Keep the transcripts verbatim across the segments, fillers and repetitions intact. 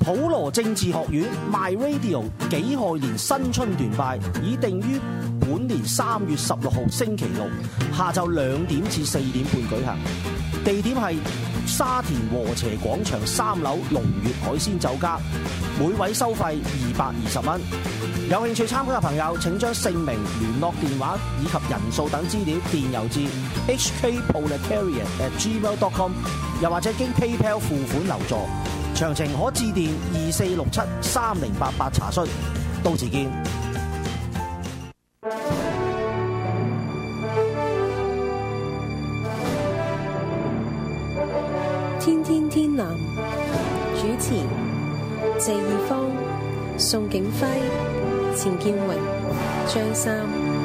普羅政治學院 My Radio 己亥年新春團拜已定於本年三月十六號星期六下晝兩點至四點半舉行，地點係沙田禾輋廣場三樓龍悅海鮮酒家，每位收費二百二十蚊。有興趣參加嘅朋友請將姓名、聯絡電話以及人數等資料電郵至 h k proletariat at gmail dot com， 又或者經 PayPal 付款留座。詳情可致電二四六七三零八八查詢。到時見。 天天天藍主持謝義方、宋景輝、錢建榮、張三。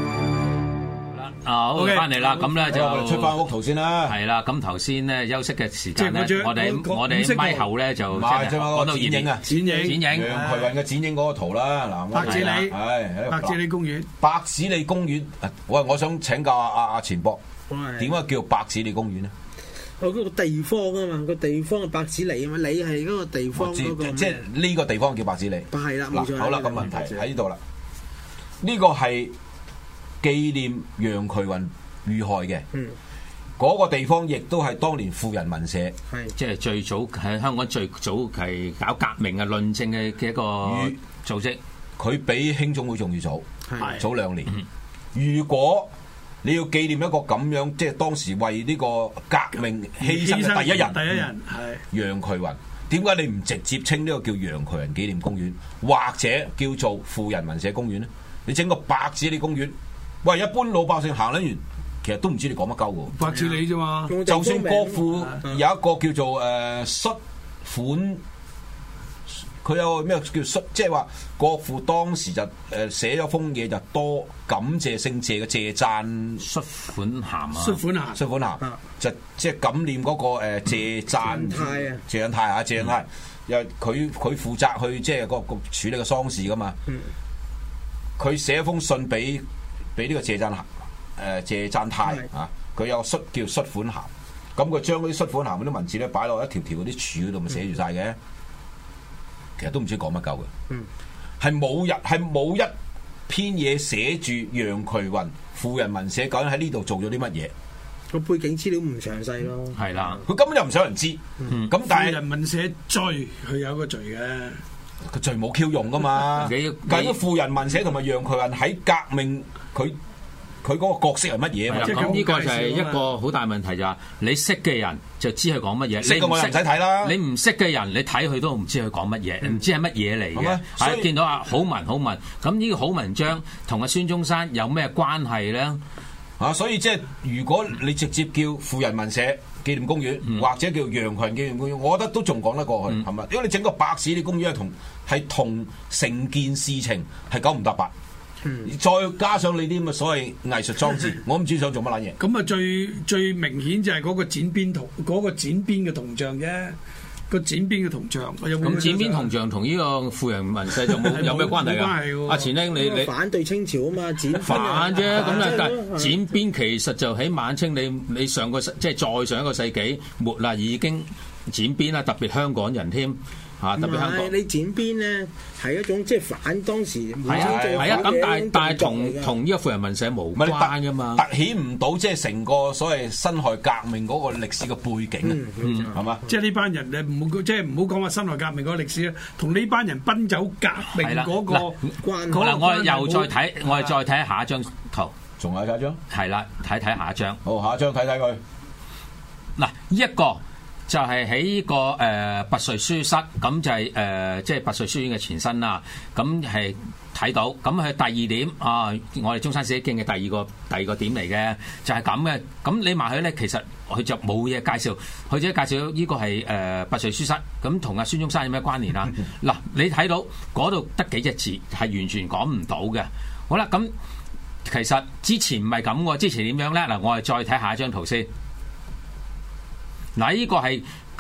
啊，好翻嚟啦，咁咧就出翻屋圖先啦。 係啦，咁頭先咧休息嘅時間咧，我哋我哋咪後咧就即係講到剪影啊， 剪影剪影楊衢雲嘅剪影嗰個圖啦。嗱， 白紙里係白紙里公園， 白紙里公園。喂，我想請教阿阿錢博，點解叫白紙里公園咧？ 我嗰個地方啊嘛，個地方係白紙里啊嘛，你係嗰個地方嗰個， 即係呢個地方叫白紙里。 係啦，冇錯。 好啦，咁問題喺呢度啦。呢個係紀念楊衢雲遇害嘅，嗯，嗰個地方亦都係當年婦人民社， 係即係最早喺香港最早係搞革命嘅論證嘅嘅一個組織。 佢比興中會仲要早，係早兩年。嗯、如果你要紀念一個咁樣，即係當時為呢個革命犧牲嘅第一人， 第一人係楊衢雲，點解你唔直接稱呢個叫楊衢雲紀念公園，或者叫做婦人民社公園咧？你整個白紙里公園，喂，一般老百姓行得完，其實都唔知你講乜鳩喎。 白紙里啫嘛， 就算國父有一個叫做誒率款。佢有個咩叫率？即係話國父當時就誒寫咗封嘢，就多感謝聖謝嘅謝讚率款函啊！ 率款函， 率款函就即係感念嗰個誒謝讚泰啊， 謝恩泰啊，謝恩泰，因為佢佢負責去即係個個處理個喪事噶嘛。佢寫一封信俾俾呢個謝讚誒謝讚泰啊，佢有率叫率款函，咁佢將嗰啲率款函嗰啲文字咧擺落一條條嗰啲柱嗰度，咪寫住晒嘅。其實都唔知講乜鳩嘅，係冇日係冇一篇嘢寫住楊衢雲婦人民社究竟喺呢度做咗啲乜嘢？ 個背景資料唔詳細咯， 係啦， 佢根本就唔想人知。咁、嗯、但係婦人民社罪，佢有個罪嘅， 佢罪冇 Q 用噶嘛？究竟婦人民社同埋楊衢雲喺革命佢。佢嗰個角色係乜嘢啊？ 咁呢個就係一個好大問題，就係你識嘅人就知佢講乜嘢， 識嘅我又唔使睇啦。 你唔識嘅人，你睇佢都唔知佢講乜嘢，唔、嗯、知係乜嘢嚟嘅。係見到啊，好文好文，咁呢個好文章同阿孫中山有咩關係咧？ 啊，所以即係如果你直接叫婦人民社紀念公園，嗯、或者叫楊衢雲紀念公園，我覺得都仲講得過去，係咪、嗯？因為你整個白紙里公園係同係同成件事情係九唔搭八。嗯、再加上你啲咁嘅所謂藝術裝置，我唔知想做乜撚嘢。 咁啊，最最明顯就係嗰個剪邊圖，嗰、嗰個剪邊嘅銅像啫。個剪邊嘅銅像， 咁剪邊銅像同呢個婦人民社有冇有咩關係㗎？阿錢兄，你你反對清朝啊嘛，剪反啫。咁啊，但係剪邊其實就喺晚清，你你上個即係再上一個世紀末啦，已經剪邊啦，特別香港人添。啊！特別香港， 你剪邊咧係一種即係反當時係啊係啊咁，但係但係同同呢個婦人民社無關噶嘛， 凸顯唔到即係成個所謂辛亥革命嗰個歷史嘅背景啊，係嘛？ 即係呢班人誒唔好即係唔好講話辛亥革命嗰個歷史啦，同呢班人奔走革命嗰個關係。 好啦，我又再睇，我哋再睇下一張圖， 仲有下一張， 係啦，睇睇下一張。 好，下一張睇睇佢。 嗱，一個。就係喺呢個誒拔萃書室，咁就係誒即係拔萃書院嘅前身啦。咁係睇到，咁佢第二點啊，我哋中山史記嘅第二個第二個點嚟嘅，就係咁嘅。咁你埋去咧，其實佢就冇嘢介紹，佢只係介紹呢個係誒拔萃書室，咁同阿孫中山有咩關聯啊？嗱，你睇到嗰度得幾隻字，係完全講唔到嘅。好啦，咁其實之前唔係咁喎，之前點樣咧？嗱，我哋再睇下一張圖先。嗱，呢個係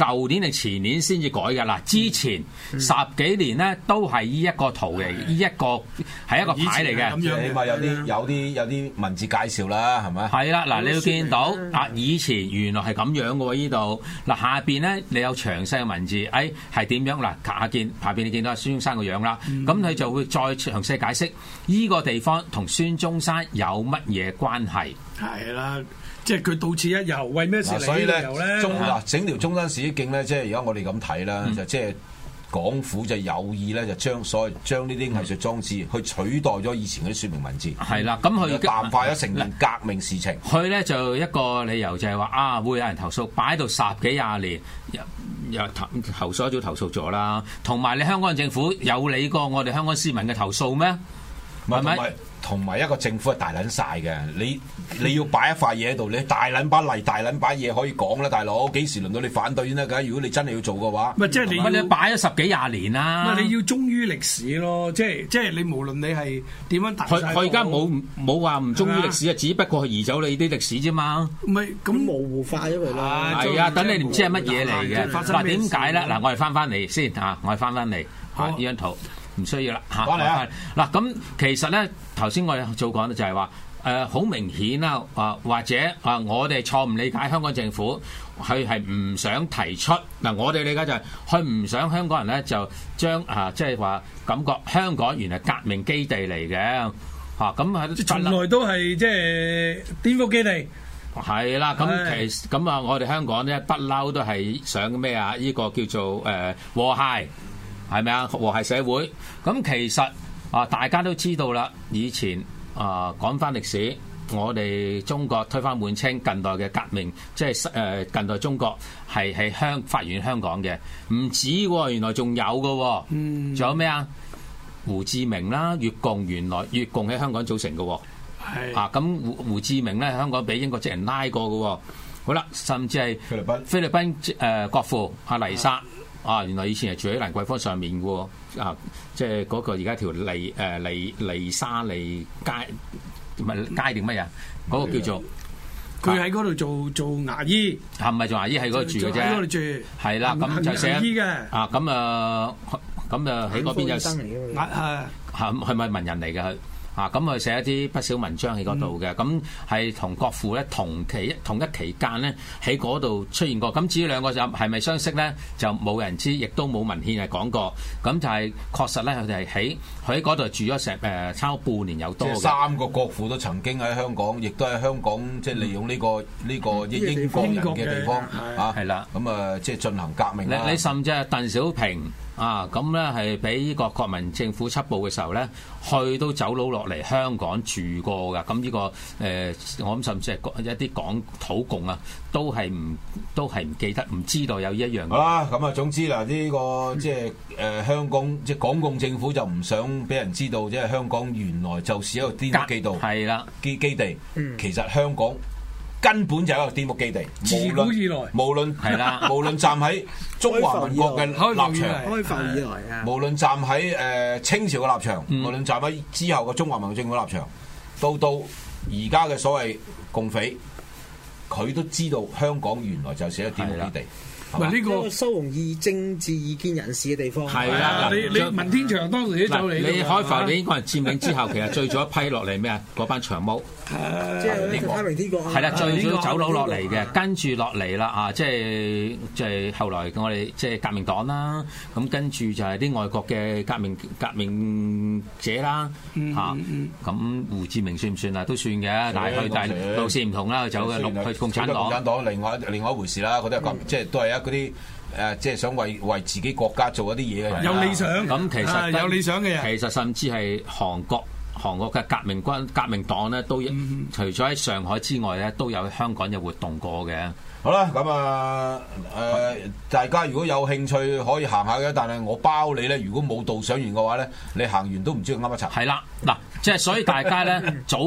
舊年定前年先至改嘅啦。之前十幾年咧都係依一個圖嚟，依一個係一個牌嚟嘅。 起碼有啲有啲有啲文字介紹啦，係咪？ 係啦，嗱，你要見到啊，以前原來係咁樣嘅喎，依度嗱下邊咧你有詳細嘅文字，誒係點樣嗱？下見下邊你見到孫中山個樣啦，咁佢、嗯、就會再詳細解釋依個地方同孫中山有乜嘢關係？係啦。即係佢到此一遊，為咩事嚟？ 所以咧，中嗱、 啊、 整條中山市徑咧，即係而家我哋咁睇啦，嗯、就即係港府就有意咧，就將所謂將呢啲藝術裝置去取代咗以前嗰啲說明文字。係啦，咁佢淡化咗成件革命事情。 佢咧就一個理由就係話啊，會有人投訴，擺喺度十幾廿年，又又投投訴早投訴咗啦。同埋你香港政府有理過我哋香港市民嘅投訴咩？係咪？ 同埋一個政府係大撚晒嘅，你你要擺一塊嘢喺度，你大撚把例、大撚把嘢可以講啦，大佬幾時輪到你反對先得㗎？如果你真係要做嘅話， 咪即係你你擺咗十幾廿年啦， 咪你要忠於歷史咯，即係即係你無論你係點樣大， 佢佢而家冇冇話唔忠於歷史啊，只不過係移走你啲歷史啫嘛。 唔係咁模糊化咗佢啦， 係啊，等你唔知係乜嘢嚟嘅。嗱點解咧？嗱我哋翻翻嚟先啊，我哋翻翻嚟啊呢張圖。唔需要啦嚇， 講嚟啊！ 嗱咁其實咧，頭先我哋做講咧就係話，誒好明顯啦，啊或者啊我哋錯誤理解香港政府，佢係唔想提出嗱，我哋理解就係佢唔想香港人咧就將啊即係話感覺香港原來革命基地嚟嘅嚇，咁係從來都係即係顛覆基地。 係啦，咁其實咁啊，我哋香港咧不嬲都係想咩啊？呢個叫做誒和諧。係咪啊？和諧社會咁其實啊，大家都知道啦。以前啊，講翻歷史，我哋中國推翻滿清近代嘅革命，即係誒近代中國係係香發源香港嘅，唔止喎，原來仲有嘅，嗯，仲有咩啊？胡志明啦，越共原來越共喺香港組成嘅，係啊，咁胡胡志明咧，香港俾英國籍人拉過嘅，好啦，甚至係菲律賓菲律賓誒國父阿黎莎。啊！原來以前係住喺蘭桂坊上面嘅喎，啊，即係嗰個而家條利誒利利沙利街，唔係街定乜嘢？嗰、嗰個叫做佢喺嗰度做做牙醫， 係唔係做牙醫喺嗰度住嘅啫？ 喺嗰度住，係啦，咁就寫醫嘅啊，咁啊，咁啊喺嗰邊有係係係咪文人嚟嘅？啊，咁佢寫一啲不少文章喺嗰度嘅，咁係同國父咧同期同一期間咧喺嗰度出現過。咁至於兩個就係咪相識咧，就冇人知，亦都冇文獻係講過。咁就係確實咧，佢哋係喺佢喺嗰度住咗成誒差唔多半年有多嘅。 三個國父都曾經喺香港，亦都喺香港即係利用呢、呢個呢、呢個英國人嘅地方啊，係啦，咁啊即係進行革命啦。 你你甚至係鄧小平。啊，咁咧係俾呢個國民政府緝捕嘅時候咧，去都走佬落嚟香港住過噶。咁呢、這個誒、呃，我諗甚至係一啲港土共啊，都係唔都係唔記得，唔知道有呢一樣嘢。 好啦，咁啊，總之嗱，呢、這個即係誒香港即係港共政府就唔想俾人知道，即係香港原來就是一個顛覆基地，係啦基基地。嗯、其實香港根本就係一個顛覆基地， 自古以來， 無論係啦，無論站喺中華民國嘅立場， 開埠以來啊， 無論站喺誒清朝嘅立場，嗯、無論站喺之後嘅中華民國政府立場，到到而家嘅所謂共匪，佢都知道香港原來就是一個顛覆基地。 唔係呢個收容意政治意見人士嘅地方。 係啊， 你你文天祥當時都走嚟。 你開埠你應該係佔領之後，其實聚咗一批落嚟咩啊？嗰班長毛。 即係太平天國。 係啦，最早走佬落嚟嘅，跟住落嚟啦啊！即係即係後來我哋即係革命黨啦，咁跟住就係啲外國嘅革命革命者啦嚇。咁胡志明算唔算啊？都算嘅，但係佢但係路線唔同啦，走嘅六去共產黨。 共產黨另外另外一回事啦，嗰啲係咁即係都係一嗰啲誒，即係想為為自己國家做一啲嘢嘅人。 有理想咁其實有理想嘅人， 其實甚至係韓國。韓國嘅革命軍、革命黨咧，都除咗喺上海之外咧，都有香港有活動過嘅。 好啦，咁啊誒，大家如果有興趣可以行下嘅，但係我包你咧，如果冇導賞員嘅話咧，你行完都唔知佢啱一齊。 係啦，嗱，即係所以大家咧早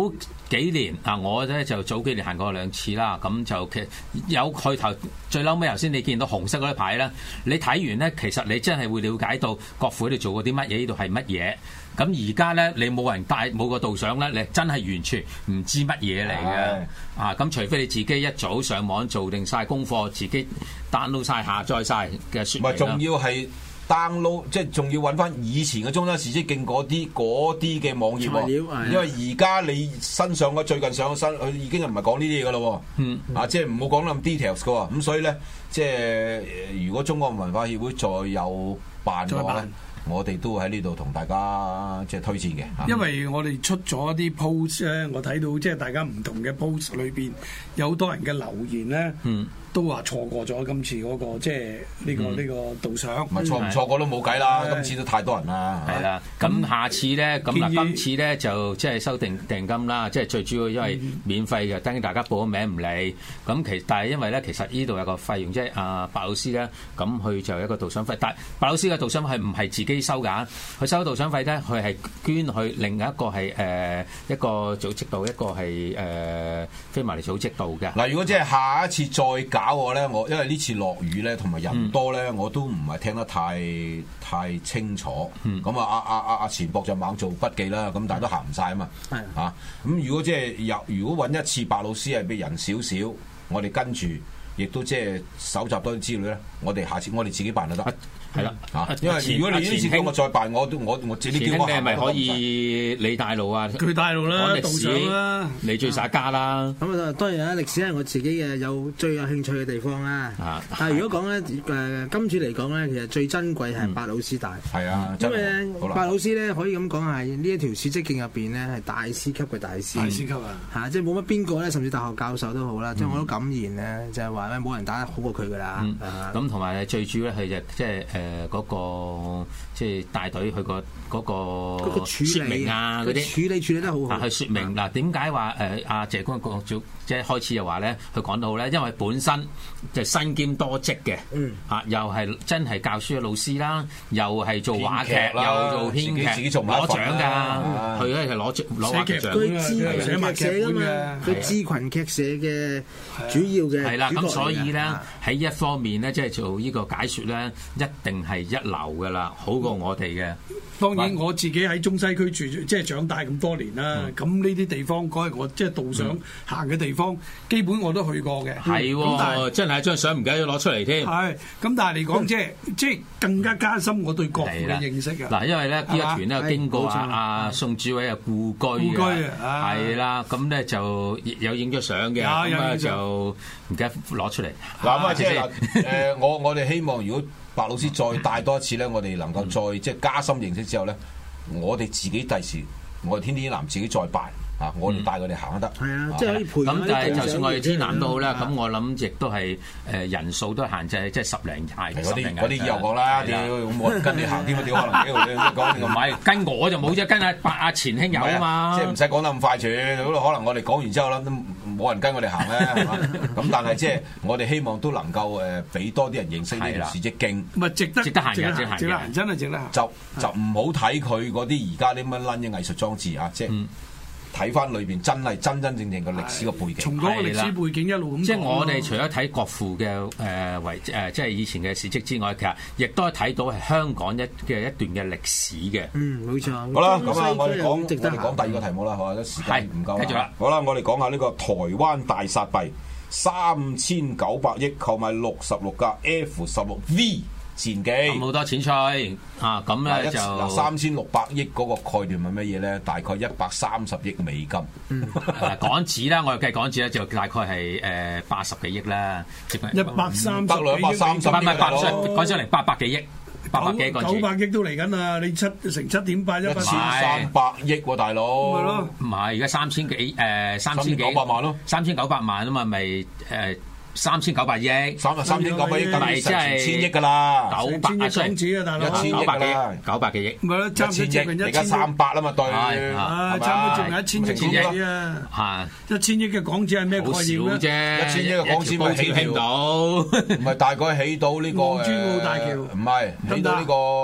幾年啊，我咧就早幾年行過兩次啦，咁就其實有去頭最嬲尾頭先你見到紅色嗰啲牌咧，你睇完咧，其實你真係會了解到國父喺度做過啲乜嘢，呢度係乜嘢。咁而家咧，你冇人帶冇個導賞咧，你真係完全唔知乜嘢嚟嘅啊！咁除非你自己一早上網做定晒功課，自己 download 晒下載晒嘅説明啦。 唔係，仲要係 download，即係仲要揾翻以前嘅中山史蹟徑嗰啲嗰啲嘅網頁喎。因為而家你新上嘅最近上嘅新，佢已經唔係講呢啲嘢噶咯。嗯。啊，即係唔好講咁 details 嘅喎。咁所以咧，即係如果中國文化協會再有辦嘅話咧，我哋都會喺呢度同大家即係推薦嘅。 因為我哋出咗一啲 post 咧，我睇到即係大家唔同嘅 post 裏邊有好多人嘅留言咧。嗯。都話錯過咗今次嗰、那個即係呢個呢、嗯、個導賞， 唔係錯唔錯過都冇計啦。今次都太多人啦。 係啦，咁下次咧，咁嗱，今次咧就即係收定訂金啦，即係最主要因為免費嘅，等於大家報咗名唔理。咁其但係因為咧，其實呢度有個費用，即係阿白老師咧，咁佢就有一個導賞費。但係白老師嘅導賞費唔係自己收㗎，佢收導賞費咧，佢係捐去另一個係誒、呃、一個組織度，一個係誒、呃、非牟利組織度嘅。 嗱，如果即係下一次再搞。搞我咧，我因為呢次落雨咧，同埋人多咧，嗯、我都唔係聽得太太清楚。咁、嗯、啊，阿阿阿阿錢博就猛做筆記啦。咁但係都行唔晒啊嘛。係的啊，咁如果即係有，如果揾一次白老師係俾人少少，我哋跟住，亦都即係搜集多啲資料咧，我哋下次我哋自己辦就得。係啦，嚇！因為如果你呢次叫我再辦，我都我我自己叫我行， 你係咪可以你帶路啊？ 佢帶路啦，導賞啦， 你最耍家啦。 咁啊，當然啦，歷史係我自己嘅有最有興趣嘅地方啦。啊！但係如果講咧誒，今次嚟講咧，其實最珍貴係白老師帶。係啊，因為咧，白老師咧可以咁講係呢一條史蹟徑入邊咧係大師級嘅大師。大師級啊！嚇，即係冇乜邊個咧，甚至大學教授都好啦，即係我都敢言咧，就係話咧冇人打得好過佢㗎啦。 咁同埋最主要咧，佢就即係誒。誒嗰個即係帶隊去個嗰個説明啊，嗰啲處理處理得好好。 啊，去説明嗱點解話誒阿謝公國主即係開始又話咧，佢講到好咧，因為本身就身兼多職嘅，嗯啊，又係真係教書嘅老師啦，又係做話劇，又做編劇，自己攞獎㗎，佢咧係攞攞話劇獎。 佢志群劇社㗎嘛，佢志群劇社嘅主要嘅係啦，咁所以咧喺一方面咧，即係做呢個解説咧，一定係一流㗎啦，好過我哋嘅。 當然我自己喺中西區住，即係長大咁多年啦。咁呢啲地方，嗰係我即係導賞行嘅地方，基本我都去過嘅。 係喎，真係張相唔記得攞出嚟添。 係，咁但係嚟講，即係即係更加加深我對國父嘅認識啊！ 嗱，因為咧呢一團咧經過阿阿宋主委嘅故居嘅，係啦，咁咧就有影咗相嘅，咁啊就唔記得攞出嚟。 嗱咁啊，即係誒，我我哋希望如果白老師再帶多一次咧，我哋能夠再即係加深認識之後咧，我哋自己第時，我哋天天南自己再辦啊，我哋帶佢哋行都得。係啊，即係可以陪佢。 咁但係就算我哋天南都好啦，咁我諗亦都係誒人數都限制，即係十零廿。 嗰啲嗰啲以後講啦，屌冇人跟你行添啊，屌可能幾號你講？ 唔係跟我就冇啫，跟阿白阿錢兄有啊嘛。 即係唔使講得咁快住，可能我哋講完之後啦，都冇人跟我哋行咧，係嘛？咁但係即係我哋希望都能夠誒俾多啲人認識呢條史蹟徑。 唔係值得值得行嘅， 值得行，真係值得行。 就就唔好睇佢嗰啲而家啲乜撚嘅藝術裝置啊，即係。睇翻裏邊真係真真正正嘅歷史嘅背景， 從嗰個歷史背景一路咁。 即係我哋除咗睇國父嘅誒遺誒，即係以前嘅事蹟之外，其實亦都係睇到係香港一嘅一段嘅歷史嘅。 嗯，冇錯。 好啦，咁啊，我哋講我哋講第二個題目啦，係嘛？時間唔夠啦。好啦，我哋講下呢個台灣大撒幣三千九百億購買六十六架 F 十六 V。戰機咁好多錢出啊！咁咧就嗱三千六百億嗰個概念係乜嘢咧？大概一百三十億美金。 嗯、港紙啦，我哋計港紙咧就大概係誒八十幾億啦， 一百三十得兩百三十億， 唔係唔係八講出嚟八百幾億。八百幾個九百億都嚟緊啦！你七成七點八一千三百億喎，大佬。 咪咯， 唔係而家三千幾誒三千幾九百萬咯， 三千九百萬啊嘛，咪誒。三千九百億， 三三千九百億，咪即係千億噶啦， 九百港紙啊，大佬， 一千億啦， 九百幾億， 咪咯，差唔多接近一千億， 而家三百啦嘛，對， 啊，差唔多接近一千億港紙啊，係一千億嘅港紙係咩概念咧？ 一千億嘅港紙咪起唔到，唔係大概起到呢個澳珠澳大橋， 唔係起到呢個。誒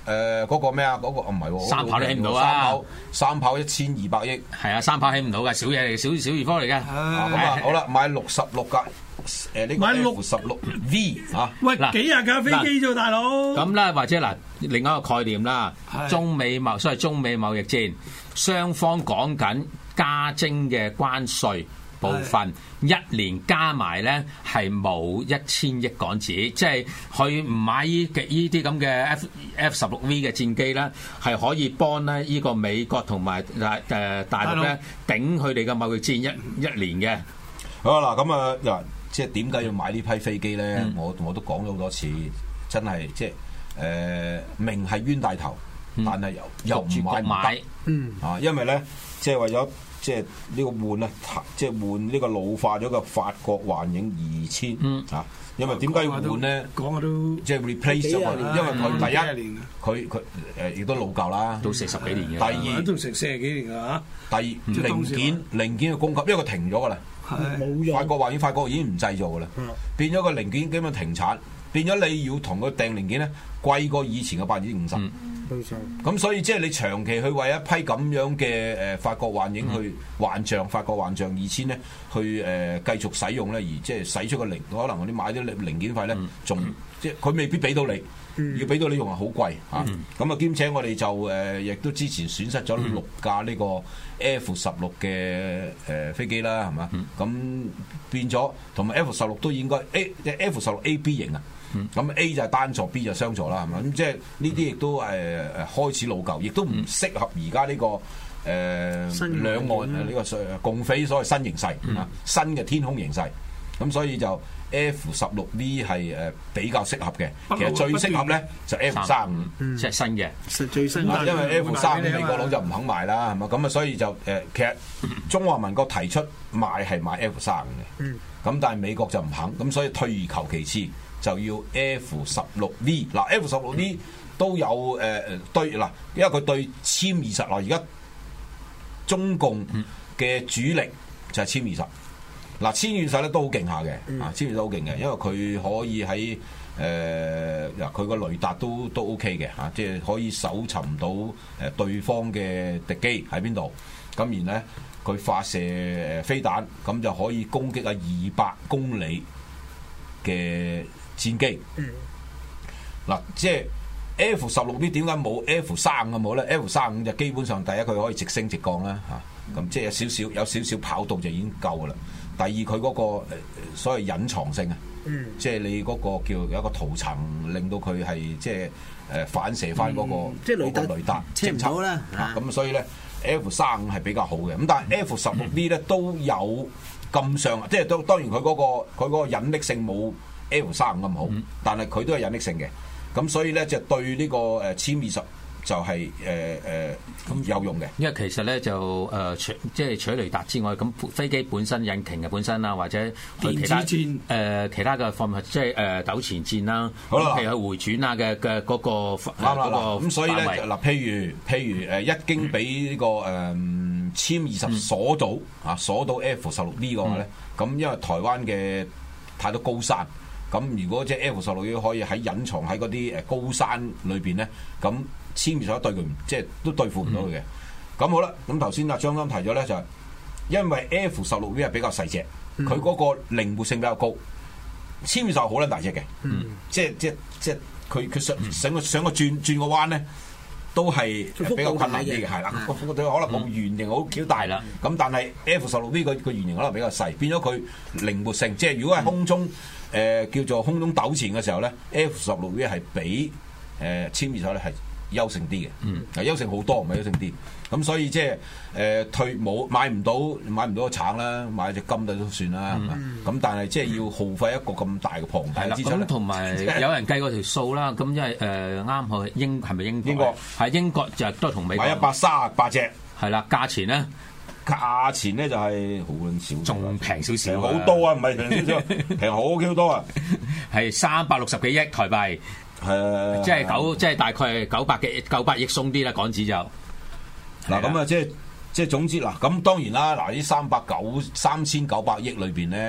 誒嗰個咩啊？嗰個唔係喎， 三跑都起唔到啊！ 三跑三跑一千二百億， 係啊，三跑起唔到㗎，小嘢嚟，小小兒科嚟嘅。 咁啊，好啦，買六十六架誒呢個 F 十六 V 啊！ 喂，幾廿架飛機啫，大佬。 咁啦，或者嗱，另一個概念啦，中美貿，所謂中美貿易戰，雙方講緊加徵嘅關稅部分，一年加埋咧係冇一千億港紙，即係佢唔買依嘅依啲咁嘅 F F 十六 V 嘅戰機咧，係可以幫咧依個美國同埋誒誒大陸咧頂佢哋嘅貿易戰一一年嘅。 好啦，咁啊嗱，即係點解要買呢批飛機咧？嗯、我我都講咗好多次，真係即係誒明係冤大頭，但係又、嗯、又唔買唔得，嗯啊，因為咧即係為咗。即係呢個換啊，即係換呢個老化咗嘅法國幻影二千啊！因為點解要換咧？ 講下都即係 replace 咗，因為佢第一佢佢誒亦都老舊啦， 都四十幾年嘅。 第二都成四十幾年㗎嚇。 第二零件零件嘅供給，因為佢停咗㗎啦，冇用。法國幻影法國已經唔製造㗎啦，變咗個零件基本停產，變咗你要同佢訂零件咧貴過以前嘅百分之五十。咁所以即係你長期去為一批咁樣嘅誒法國幻影去幻象，法國幻象二千咧，去誒、呃、繼續使用咧，而即係使出個零，可能你買啲零件費咧，仲即係佢未必俾到你，要俾到你用係好貴嚇。咁啊兼且我哋就誒亦、呃、都之前損失咗六架呢個 F 十六嘅誒飛機啦，係嘛？咁、嗯、變咗同埋 F 十六都應該 A F 十六 A B 型啊。咁、嗯、A 就係單座 ，B 就雙座啦，係嘛？咁即係呢啲亦都誒誒、呃、開始老舊，亦都唔適合而家呢個誒、呃、兩岸呢、這個共飛所謂新形勢、嗯、啊，新嘅天空形勢。咁所以就 F 十六 V 係誒比較適合嘅。其實最適合咧就 F 三五，即係新嘅，最新。因為 F 三五美國佬就唔肯賣啦，係嘛？咁啊，所以就誒、呃、其實中華民國提出賣係買 F 三五嘅，咁、嗯、但係美國就唔肯，咁所以退而求其次。就要 F 十六 V 嗱 ，F 十六 V 都有誒、呃、對嗱，因為佢對殲二十嗱，而家中共嘅主力就係殲二十嗱，殲二十咧都好勁下嘅啊，殲二十好勁嘅，因為佢可以喺誒嗱，佢、呃、個雷達都都 OK 嘅嚇，即係可以搜尋到誒對方嘅敵機喺邊度，咁然咧佢發射誒飛彈，咁就可以攻擊啊二百公里嘅戰機，嗱、嗯，即係 F 十六 V 點解冇 F 三五咁好咧 ？F 三五就基本上第一佢可以直升直降啦，嚇、啊，咁、嗯、即係有少少有少少跑道就已經夠噶啦。第二佢嗰個所謂隱藏性啊，嗯、即係你嗰個叫有一個塗層，令到佢係即係誒反射翻嗰、那個、嗯、即係雷達雷達偵測啦，咁、啊、所以咧 F 三五係比較好嘅。咁但係 F 十六 V 咧都有咁上，即係都當然佢嗰、那個佢嗰個隱匿性冇 F 三五咁好，嗯、但係佢都係隱匿性嘅，咁所以咧就對呢個誒殲二十就係誒誒有用嘅。因為其實咧就誒、呃、除即係除雷達之外，咁飛機本身引擎嘅本身啦，或者其他誒、呃、其他嘅方面，即係誒糾纏戰啦，好啦，譬如佢回轉啊嘅嘅嗰個啱啦嗱，咁所以咧嗱，譬如譬如誒一經俾呢個誒殲二十鎖到啊，鎖到 F 十六 V 嘅話咧，咁、嗯、因為台灣嘅太多高山。咁如果即係 F 十六可以喺隱藏喺嗰啲誒高山裏邊咧，咁殲二十對佢即係都對付唔到佢嘅。咁、嗯、好啦，咁頭先阿張生提咗咧就係、是、因為 F 十六 V 係比較細隻，佢嗰、嗯、個靈活性比較高，殲二十好撚大隻嘅、嗯，即係即係即係佢佢想想個想個轉轉個彎咧，都係比較困難啲嘅，係啦，個幅度可能冇圓形好翹大啦。咁、嗯、但係 F 十六 V 個個圓形可能比較細，變咗佢靈活性，即係如果係空中。嗯誒、呃、叫做空中糾纏嘅時候咧 ，F 十六 V 係比誒殲二十咧係優勝啲嘅，嗯，係優勝好多，唔係優勝啲。咁所以即係誒退冇買唔到買唔到個橙啦，買隻金都算啦，係嘛？咁、嗯、但係即係要耗費一個咁大嘅龐大資產。咁同埋有人計過條數啦，咁因為誒啱去英係咪英國？英國係英國就都係同美國買一百三十八隻，係啦，價錢咧。價錢咧就係好撚少，仲平少少，好多啊！唔係平少少，平好 Q 多啊！係三百六十幾億台幣，係即係九，即係大概係九百幾九百億鬆啲啦，港紙就嗱咁啊！即係即係總之嗱，咁當然啦，嗱呢三百九三千九百億裏邊咧，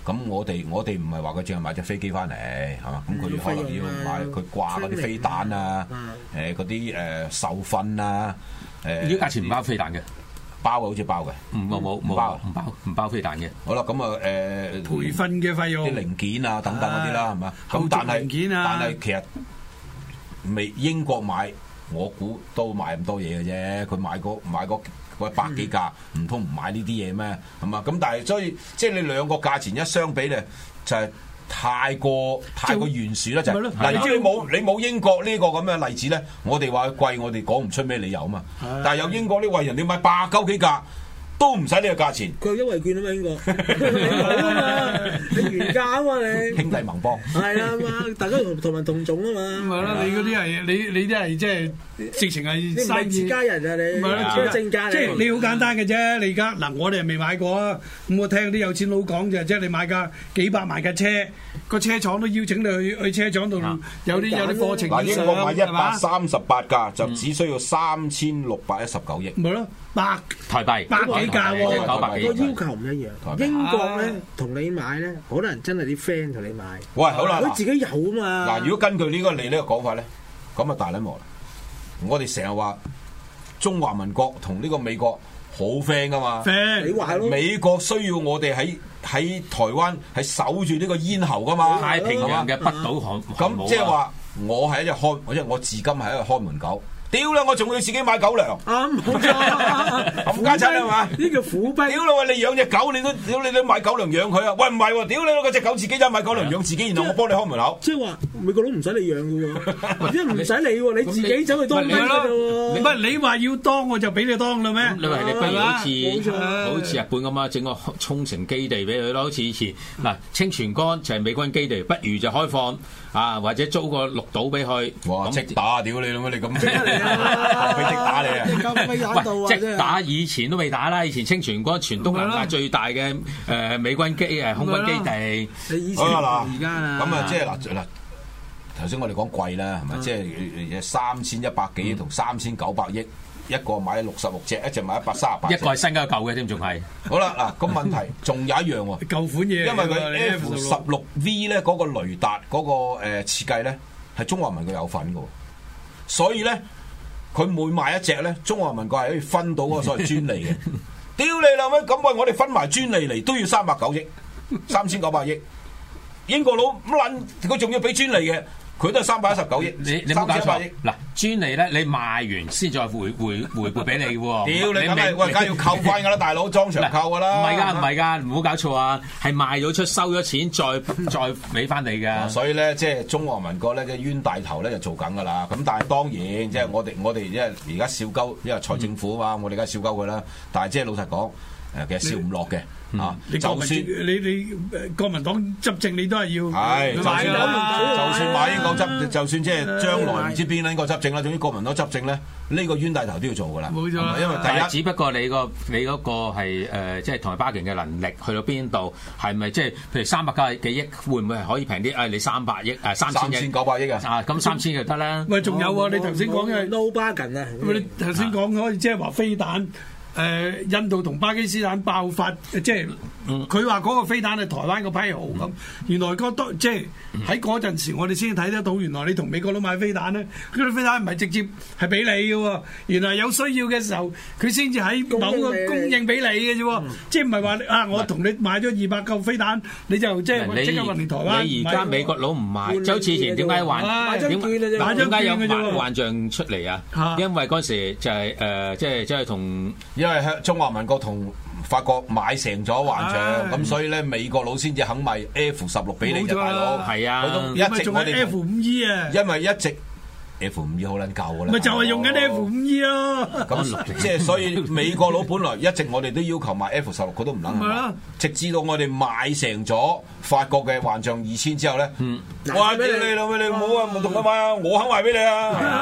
咁我哋我哋唔係話佢淨係買隻飛機翻嚟係嘛？咁佢可能要買佢掛嗰啲飛彈啊，誒嗰啲誒受訓啊，誒。 呢個價錢唔包飛彈嘅。 包嘅好似包嘅， 唔冇冇冇包唔包唔包飛彈嘅。 好啦，咁啊誒培訓嘅費用、 啲零件啊等等嗰啲啦，係嘛？咁但係但係其實未英國買，我估都買咁多嘢嘅啫。佢買嗰買嗰嗰百幾架，唔通唔買呢啲嘢咩？係嘛？咁但係所以即係你兩個價錢一相比咧，就係、是。太過太過懸殊啦，就係嗱，你知你冇你冇英國呢個咁嘅例子咧，我哋話佢貴，我哋講唔出咩理由啊嘛。但係有英國呢位人，你買百鳩幾架都唔使呢個價錢。 佢有優惠券啊嘛，英國好啊嘛，你原價啊嘛你。兄弟盟邦係啊嘛，大家同同文同種啊嘛。 唔係啦，你嗰啲係你你啲係即係直情係你唔係自家人啊你。 唔係啦， 正價。 即係你好簡單嘅啫。你而家嗱，我哋係未買過啊。咁我聽啲有錢佬講就即係你買架幾百萬架車。個車廠都邀請你去去車廠度有啲有啲課程嗱，英國買一百三十八架就只需要三千六百一十九億。 咪咯，百台幣百幾架喎， 個要求唔一樣。英國咧同你買咧，可能真係啲 friend 同你買。 喂，好啦， 佢自己有啊嘛。 嗱，如果根據呢個你呢個講法咧，咁啊大撚鑊啦！我哋成日話中華民國同呢個美國好 friend 噶嘛 ，friend 你話咯， 美國需要我哋喺。喺台灣係守住呢個咽喉噶嘛， 太平洋嘅北島航咁即係話我係一隻看，即係我至今係一個看門狗。屌啦！我仲要自己買狗糧， 啱冇錯， 冚家親係嘛？ 呢叫苦逼。 屌啦！喂，你養隻狗，你都屌你都買狗糧養佢啊？喂，唔係喎，屌你嗰隻狗自己就買狗糧養自己，然後我幫你開門口。 即係話美國佬唔使你養嘅喎，即係唔使你喎，你自己走去當兵嘅啫喎。 唔係你話要當我就俾你當啦咩？ 你話你不如好似好似日本咁啊，整個沖繩基地俾佢咯，好似以前嗱清泉崗就係美軍基地，不如就開放啊，或者租個綠島俾佢。 哇！即打屌你啦咩？你咁。俾即打你啊！ 喂，即打以前都未打啦，以前清泉崗全東南亞最大嘅誒美軍機誒空軍基地。 你以前而家啊， 咁啊，即係嗱嗱，頭先我哋講貴啦，係咪？即係三千一百幾億同三千九百億，一個買六十六隻，一隻買一百三十八隻。 一個係新嘅，一個舊嘅添，仲係。 好啦，嗱，咁問題仲有一樣喎， 舊款嘢， 因為佢 F 十六 V 咧嗰個雷達嗰個誒設計咧係中華民國有份嘅，所以咧。佢每賣一隻咧，中華民國係可以分到嗰個所謂專利嘅。屌你老味，咁喂，我哋分埋專利嚟都要三百九億，三千九百億。英國佬咁撚，佢仲要俾專利嘅，佢都係三百一十九億。 你你冇搞錯。嗱，專利咧，你賣完先再回回回撥俾你嘅喎。 屌你，梗係喂，梗係要扣翻㗎啦，大佬當場扣㗎啦。 唔係㗎，唔係㗎，唔好搞錯啊！係賣咗出收咗錢，再再俾翻你㗎。 所以咧，即係中華民國咧，即係冤大頭咧就做緊㗎啦。咁但係當然，即係我哋我哋因為而家笑鳩，因為蔡政府啊嘛，我哋而家笑鳩佢啦。但係即係老實講，誒其實笑唔落嘅。啊！就算你你國民黨執政，你都係要係，就算就算馬英九執， 嗯、 就算即係將來唔知邊撚個執政啦，總之國民黨執政咧，呢、這個冤大頭都要做噶啦。 冇錯， 因為第一， 只不過你個你嗰個係誒，即係同埋巴勁嘅能力去到邊度，係咪即係譬如三百加幾億，會唔會係可以平啲？誒、哎，你三百億誒三千億，三千九百億啊！ 啊，咁三千就得啦。 喂，仲有啊！你頭先講嘅 no bargain 啊！ 你頭先講可以即係話飛彈。誒、呃、印度同巴基斯坦爆發，即係佢話嗰個飛彈係台灣個批號咁。嗯、原來嗰多即係喺嗰陣時，我哋先睇得到，原來你同美國佬買飛彈咧，嗰啲飛彈唔係直接係俾你嘅喎。原來有需要嘅時候，佢先至喺某個供應俾你嘅啫。嗯、即係唔係話啊？我同你買咗二百嚿飛彈，你就即係即刻運嚟台灣。 你而家美國佬唔買，就好似以前點解還點解有幻幻象出嚟啊？啊因為嗰時就係、是、誒、呃，即係即係同。 因為中華民國同法國買成咗幻象，咁所以咧美國佬先至肯賣 F 十六俾你嘅大佬， 係啊， 一直我哋 F 五 E 啊， 因為一直 F 五 E 好撚舊噶啦， 咪就係用緊 F 五 E 咯。 咁即係所以美國佬本來一直我哋都要求賣 F 十六，佢都唔撚買，直至到我哋買成咗法國嘅幻象二千之後咧，我話俾你老味，你唔好啊，唔同佢買啊，我肯賣俾你啊。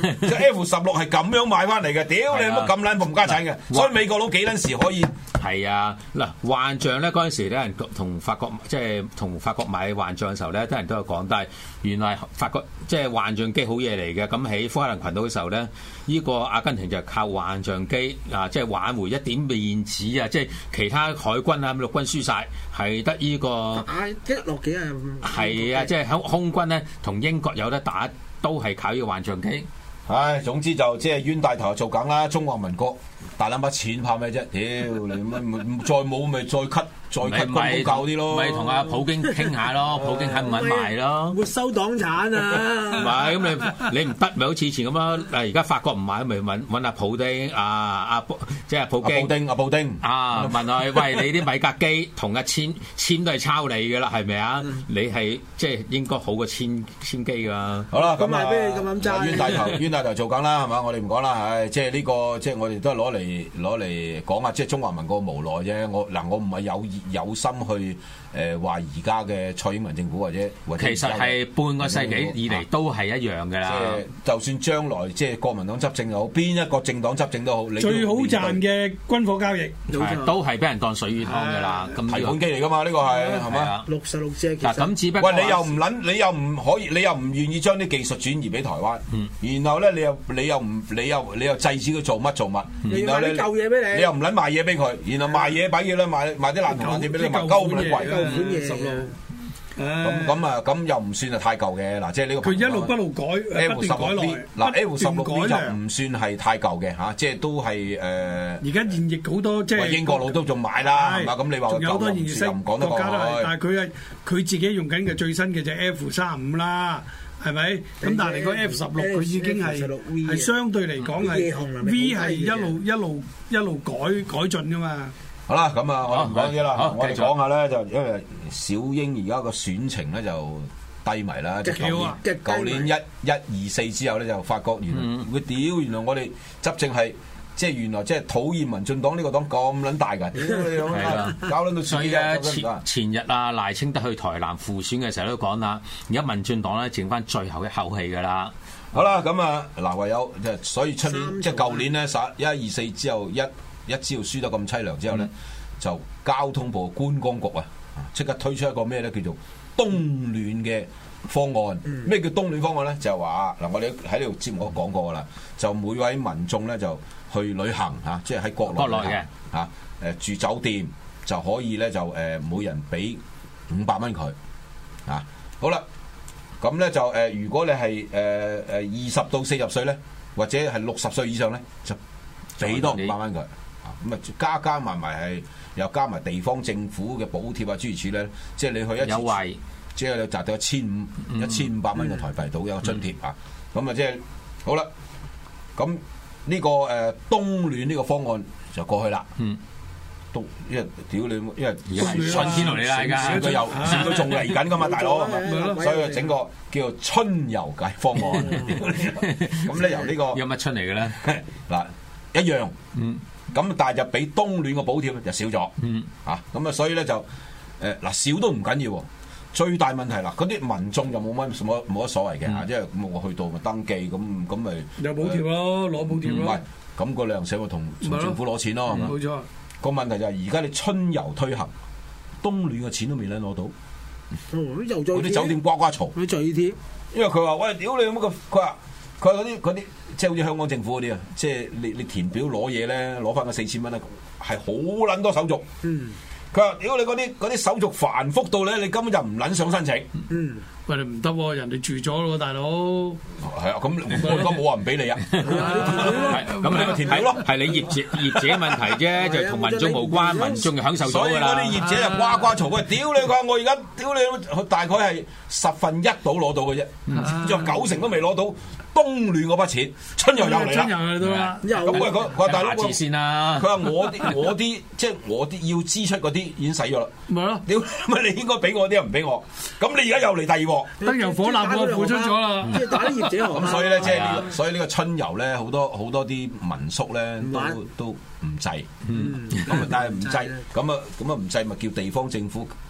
即 F 十六係咁樣買翻嚟嘅，屌你乜咁撚冚家產嘅，所以美國佬幾撚時可以？ 係啊，嗱幻象咧嗰陣時啲人同法國即係同法國買幻象嘅時候咧，啲人都有講，但係原來法國即係幻象機好嘢嚟嘅。咁喺福克蘭群島嘅時候咧，呢、呢個阿根廷就靠幻象機啊，即係挽回一點面子啊！即係其他海軍啊、陸軍輸晒，係得呢個啊一落幾啊？ 係啊，即係空軍咧同英國有得打，都係靠呢個幻象機。 唉，總之就即係冤大頭做緊啦，中華民國大撚把錢怕咩啫？屌你乜再冇咪再 cut 再 cut 公公教啲咯， 咪同阿普京傾下咯，普京肯唔肯賣咯？ 沒收黨產啊！ 唔係咁你你唔得咪好似以前咁咯？誒而家法國唔買咪揾揾阿普丁啊阿即係普京阿布丁阿布丁啊問佢喂你啲米格機同阿千千都係抄你㗎啦係咪啊？你係即係應該好過千千機㗎。 好啦咁啊，俾你咁樣揸冤大頭冤大頭做緊啦係嘛？我哋唔講啦，唉即係呢個即係我哋都係攞嚟攞嚟講下即係中華民國無奈啫。我嗱我唔係有有心去誒話而家嘅蔡英文政府或者或者其實係半個世紀以嚟都係一樣㗎啦。 就算將來即係國民黨執政又好，邊一個政黨執政都好，你最好賺嘅軍火交易都係俾人當水魚湯㗎啦。咁提款機嚟㗎嘛？呢個係係嘛？ 六十六隻嗱咁只不過喂你又唔撚你又唔可以你又唔願意將啲技術轉移俾台灣， 嗯、 然後咧你又你又唔你又你又制止佢做乜做乜， 嗯、 然後你舊嘢俾你， 你又唔撚賣嘢俾佢，然後賣嘢擺嘢咧賣賣啲爛銅爛鐵俾你賣鳩咁貴， 舊款嘢十六。 咁咁啊，咁又唔算係太舊嘅嗱，即係呢個佢一路不路改 F 十六 B 嗱 F 十六 B 就改唔算係太舊嘅嚇，即係都係誒。 而家現役好多即係英國佬都仲買啦，係嘛？咁你話仲有好多現役又唔講得過去， 但係佢係佢自己用緊嘅最新嘅就 F 三五啦，係咪？咁但係你個 F 十六佢已經係係相對嚟講係 V 係一路一路一路改改進噶嘛。 好啦，咁啊，我唔講啲啦，我哋講下咧，就因為小英而家個選情咧就低迷啦，即係舊年舊年一一二四之後咧就發覺原來會屌，原來我哋執政係即係原來即係討厭民進黨呢個黨咁撚大㗎，搞撚到所以咧前前日啊賴清德去台南輔選嘅時候都講啦，而家民進黨咧剩翻最後一口氣㗎啦。 好啦，咁啊嗱，唯有即係所以出年即係舊年咧十一二四之後一。一朝輸得咁凄涼之後咧，嗯、就交通部觀光局啊，即刻推出一個咩咧，叫做冬暖嘅方案。咩、嗯、叫冬暖方案咧？就係話嗱，我哋喺呢度節目講過噶啦，就每位民眾咧就去旅行嚇，即係喺國內國內嘅嚇誒住酒店就可以咧就誒、呃、每人俾五百蚊佢啊。好啦，咁咧就誒、呃、如果你係誒誒二十到四十歲咧，或者係六十歲以上咧，就俾多五百蚊佢。咁啊，加加埋埋係又加埋地方政府嘅補貼啊，諸如此類，即係你去一次，優惠即係你達到一千五一千五百蚊嘅台幣到有個津貼啊。咁啊，即係好啦。咁呢個誒冬暖呢個方案就過去啦。嗯，冬因為屌你，因為而家係春天嚟啦，而家選舉又選舉仲嚟緊噶嘛，大佬，所以整個叫做春遊解方案。咁咧由呢個有乜春嚟嘅咧？ 嗱一樣。嗯。咁但係就俾冬暖個補貼就少咗，嗯、啊咁啊所以咧就誒嗱少都唔緊要，最大問題啦，嗰啲民眾就冇乜冇冇乜所謂嘅嚇，因為咁我去到咪登記咁咁咪有補貼咯，攞補貼咯， 唔係咁個旅行社咪同同政府攞錢咯，係嘛？冇錯。個問題就係而家你春遊推行，冬暖嘅錢都未撚攞到，嗰啲酒店呱呱嘈， 佢最貼， 因為佢話喂屌你乜個佢話。佢話嗰啲嗰啲即係好似香港政府嗰啲啊，即係你你填表攞嘢咧，攞翻個四千蚊咧，係好撚多手續。嗯，佢話屌你嗰啲嗰啲手續繁複到咧，你根本就唔撚想申請。嗯， 喂你唔得喎，人哋住咗咯，大佬。 係啊，咁我而家冇話唔俾你啊。 係咁你咪填表咯，係你業者業者問題啫，就同民眾無關，民眾就享受咗㗎啦。 所以嗰啲業者就呱呱嘈，喂屌你！佢話我而家屌你，大概係十分一到攞到嘅啫，仲有九成都未攞到。冬暖嗰筆錢，春遊又嚟啦， 春遊嚟到啦。 咁佢佢佢話大佬， 下次先啦。 佢話我啲我啲即係我啲要支出嗰啲已經使咗啦。 咪咯， 屌咪你應該俾我啲又唔俾我，咁你而家又嚟第二鑊， 燈油火蠟我付出咗啦。 即係打啲業者咁所以咧，即係呢個，所以呢個春遊咧，好多好多啲民宿咧都都唔制。嗯，咁啊但係唔制，咁啊咁啊唔制咪叫地方政府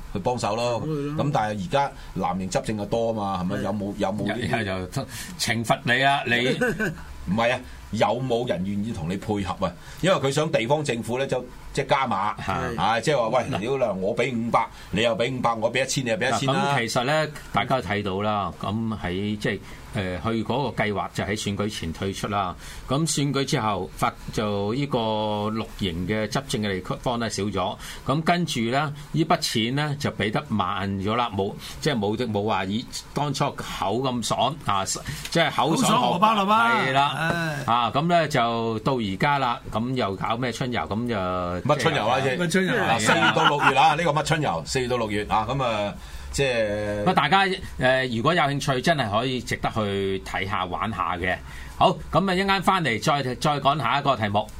去幫手咯。咁但係而家藍營執政嘅多啊嘛，係咪？有冇有冇呢啲就懲罰你啊？你唔係啊？有冇人願意同你配合啊？因為佢想地方政府咧就即係加碼，啊，即係話喂，屌啦，我俾五百，你又俾五百，我俾一千，你又俾一千啦。 咁其實咧，大家都睇到啦，咁喺即係。誒去嗰個計劃就喺選舉前退出啦，咁選舉之後發就呢個綠營嘅執政嘅地方咧少咗，咁跟住咧呢筆錢咧就俾得慢咗啦，冇即係冇冇話以當初口咁爽啊，即係口爽荷包啦嘛， 係啦，啊咁咧就到而家啦，咁又搞咩春遊咁就乜春遊啊？即係乜春遊？四月到六月啊，呢個乜春遊？四月到六月啊，咁啊。即係， 咁大家誒、呃，如果有興趣，真係可以值得去睇下、玩下嘅。好，咁啊，一陣間翻嚟再再講下一個題目。